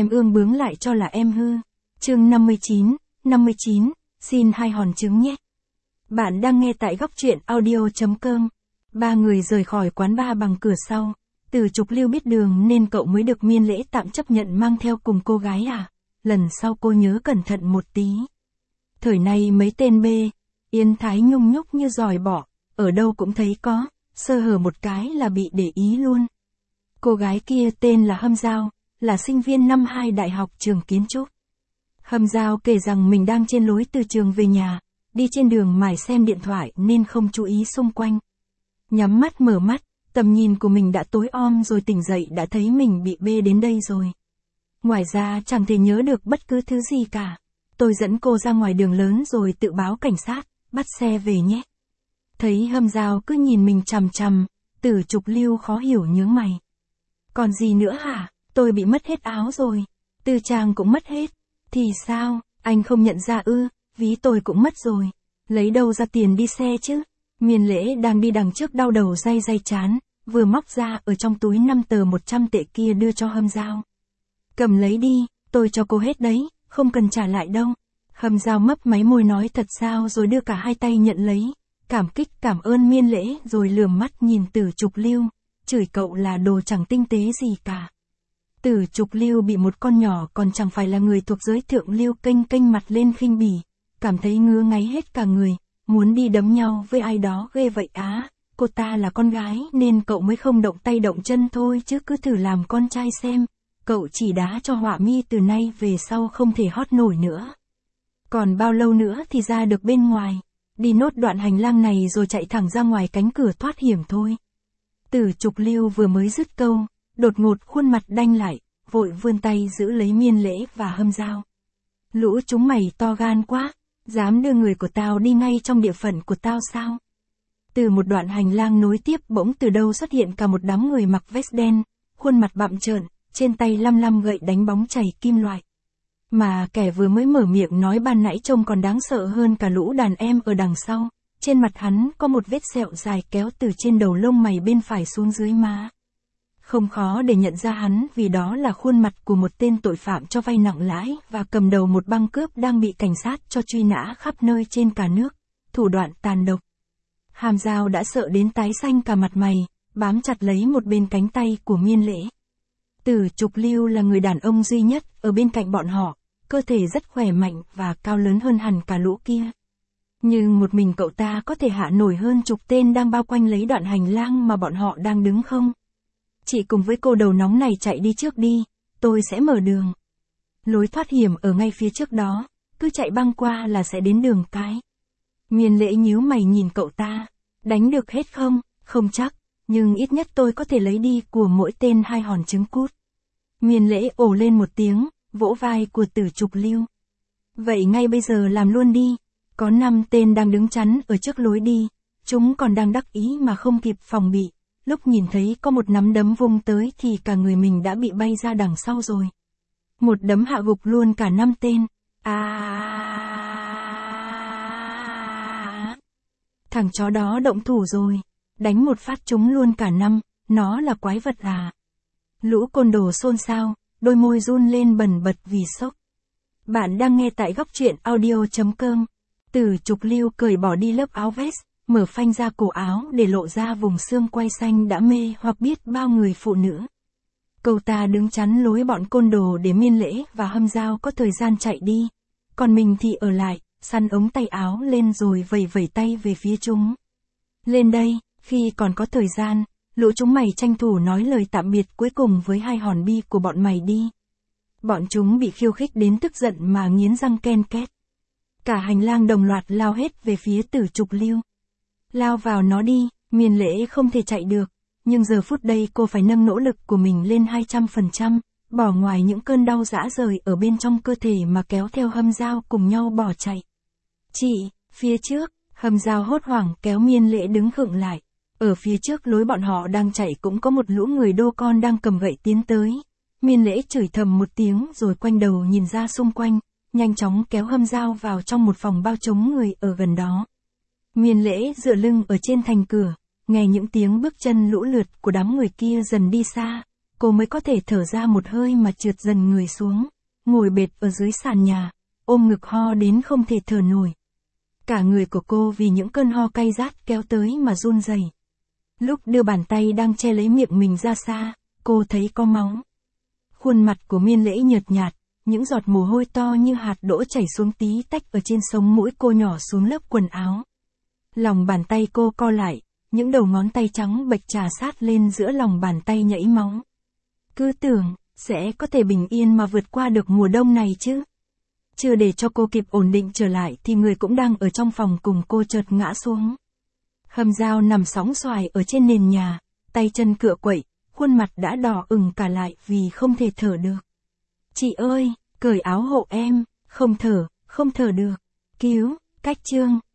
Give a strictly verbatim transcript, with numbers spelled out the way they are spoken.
em ương bướng lại cho là em hư. Chương năm mươi chín, năm mươi chín, xin hai hòn trứng nhé. Bạn đang nghe tại góc truyện audio chấm com. Ba người rời khỏi quán bar bằng cửa sau. Từ Trục Lưu biết đường nên cậu mới được Miên Lễ tạm chấp nhận mang theo cùng cô gái à. Lần sau cô nhớ cẩn thận một tí. Thời này mấy tên bê, Yên Thái nhung nhúc như giòi bọ, ở đâu cũng thấy có, sơ hở một cái là bị để ý luôn. Cô gái kia tên là Hâm Giao, là sinh viên năm hai đại học trường kiến trúc. Hâm Giao kể rằng mình đang trên lối từ trường về nhà, đi trên đường mải xem điện thoại nên không chú ý xung quanh. Nhắm mắt mở mắt, tầm nhìn của mình đã tối om rồi tỉnh dậy đã thấy mình bị bê đến đây rồi. Ngoài ra chẳng thể nhớ được bất cứ thứ gì cả. Tôi dẫn cô ra ngoài đường lớn rồi tự báo cảnh sát, bắt xe về nhé. Thấy Hâm Giao cứ nhìn mình chằm chằm, Từ Trục Lưu khó hiểu nhướng mày. Còn gì nữa hả? Tôi bị mất hết áo rồi. Tư trang cũng mất hết. Thì sao, anh không nhận ra ư? Ví tôi cũng mất rồi. Lấy đâu ra tiền đi xe chứ? Miên Lễ đang đi đằng trước đau đầu day day chán, vừa móc ra ở trong túi năm tờ một trăm tệ kia đưa cho Hâm Giao. Cầm lấy đi, tôi cho cô hết đấy, không cần trả lại đâu. Hâm Giao mấp máy môi nói thật sao rồi đưa cả hai tay nhận lấy. Cảm kích cảm ơn Miên Lễ rồi lườm mắt nhìn Từ Trục Lưu, chửi cậu là đồ chẳng tinh tế gì cả. Từ Trục Lưu bị một con nhỏ còn chẳng phải là người thuộc giới thượng lưu kênh kênh mặt lên khinh bỉ, cảm thấy ngứa ngáy hết cả người, muốn đi đấm nhau với ai đó ghê vậy á. Cô ta là con gái nên cậu mới không động tay động chân thôi chứ cứ thử làm con trai xem, cậu chỉ đá cho Họa Mi từ nay về sau không thể hót nổi nữa. Còn bao lâu nữa thì ra được bên ngoài, đi nốt đoạn hành lang này rồi chạy thẳng ra ngoài cánh cửa thoát hiểm thôi. Từ Trục Lưu vừa mới dứt câu, đột ngột khuôn mặt đanh lại, vội vươn tay giữ lấy Miên Lễ và Hâm Giao. Lũ chúng mày to gan quá, dám đưa người của tao đi ngay trong địa phận của tao sao? Từ một đoạn hành lang nối tiếp bỗng từ đâu xuất hiện cả một đám người mặc vest đen, khuôn mặt bặm trợn, trên tay lăm lăm gậy đánh bóng chày kim loại. Mà kẻ vừa mới mở miệng nói ban nãy trông còn đáng sợ hơn cả lũ đàn em ở đằng sau. Trên mặt hắn có một vết sẹo dài kéo từ trên đầu lông mày bên phải xuống dưới má. Không khó để nhận ra hắn vì đó là khuôn mặt của một tên tội phạm cho vay nặng lãi và cầm đầu một băng cướp đang bị cảnh sát cho truy nã khắp nơi trên cả nước. Thủ đoạn tàn độc. Hàm Giao đã sợ đến tái xanh cả mặt mày, bám chặt lấy một bên cánh tay của Miên Lễ. Từ Trục Lưu là người đàn ông duy nhất ở bên cạnh bọn họ, cơ thể rất khỏe mạnh và cao lớn hơn hẳn cả lũ kia. Nhưng một mình cậu ta có thể hạ nổi hơn chục tên đang bao quanh lấy đoạn hành lang mà bọn họ đang đứng không? Chị cùng với cô đầu nóng này chạy đi trước đi, tôi sẽ mở đường. Lối thoát hiểm ở ngay phía trước đó, cứ chạy băng qua là sẽ đến đường cái. Miên Lễ nhíu mày nhìn cậu ta, đánh được hết không? Không chắc, nhưng ít nhất tôi có thể lấy đi của mỗi tên hai hòn trứng cút. Miên Lễ ồ lên một tiếng, vỗ vai của Từ Trục Lưu. Vậy ngay bây giờ làm luôn đi. Có năm tên đang đứng chắn ở trước lối đi, chúng còn đang đắc ý mà không kịp phòng bị. Lúc nhìn thấy có một nắm đấm vung tới thì cả người mình đã bị bay ra đằng sau rồi. Một đấm hạ gục luôn cả năm tên. À... Thằng chó đó động thủ rồi. Đánh một phát trúng luôn cả năm, nó là quái vật à. Lũ côn đồ xôn xao, đôi môi run lên bần bật vì sốc. Bạn đang nghe tại góc truyện audio chấm com. Từ Trục Lưu cởi bỏ đi lớp áo vest, mở phanh ra cổ áo để lộ ra vùng xương quai xanh đã mê hoặc biết bao người phụ nữ. Cậu ta đứng chắn lối bọn côn đồ để Miên Lễ và Hâm Giao có thời gian chạy đi. Còn mình thì ở lại, săn ống tay áo lên rồi vẩy vẩy tay về phía chúng. Lên đây, khi còn có thời gian, lũ chúng mày tranh thủ nói lời tạm biệt cuối cùng với hai hòn bi của bọn mày đi. Bọn chúng bị khiêu khích đến tức giận mà nghiến răng ken két. Cả hành lang đồng loạt lao hết về phía Từ Trục Lưu. Lao vào nó đi, Miên Lễ không thể chạy được, nhưng giờ phút đây cô phải nâng nỗ lực của mình lên hai trăm phần trăm, bỏ ngoài những cơn đau rã rời ở bên trong cơ thể mà kéo theo Hâm Giao cùng nhau bỏ chạy. Chị, phía trước, Hâm Giao hốt hoảng kéo Miên Lễ đứng khựng lại. Ở phía trước lối bọn họ đang chạy cũng có một lũ người đô con đang cầm gậy tiến tới. Miên Lễ chửi thầm một tiếng rồi quanh đầu nhìn ra xung quanh, nhanh chóng kéo Hâm Giao vào trong một phòng bao chống người ở gần đó. Miên Lễ dựa lưng ở trên thành cửa, nghe những tiếng bước chân lũ lượt của đám người kia dần đi xa, cô mới có thể thở ra một hơi mà trượt dần người xuống, ngồi bệt ở dưới sàn nhà, ôm ngực ho đến không thể thở nổi. Cả người của cô vì những cơn ho cay rát kéo tới mà run rẩy. Lúc đưa bàn tay đang che lấy miệng mình ra xa, cô thấy có máu. Khuôn mặt của Miên Lễ nhợt nhạt, những giọt mồ hôi to như hạt đỗ chảy xuống tí tách ở trên sống mũi cô nhỏ xuống lớp quần áo. Lòng bàn tay cô co lại, những đầu ngón tay trắng bệch trà sát lên giữa lòng bàn tay nhẫy máu. Cứ tưởng, sẽ có thể bình yên mà vượt qua được mùa đông này chứ. Chưa để cho cô kịp ổn định trở lại thì người cũng đang ở trong phòng cùng cô chợt ngã xuống. Hâm Dao nằm sóng xoài ở trên nền nhà, tay chân cựa quậy, khuôn mặt đã đỏ ửng cả lại vì không thể thở được. Chị ơi, cởi áo hộ em, không thở, không thở được. Cứu, Cách Trương.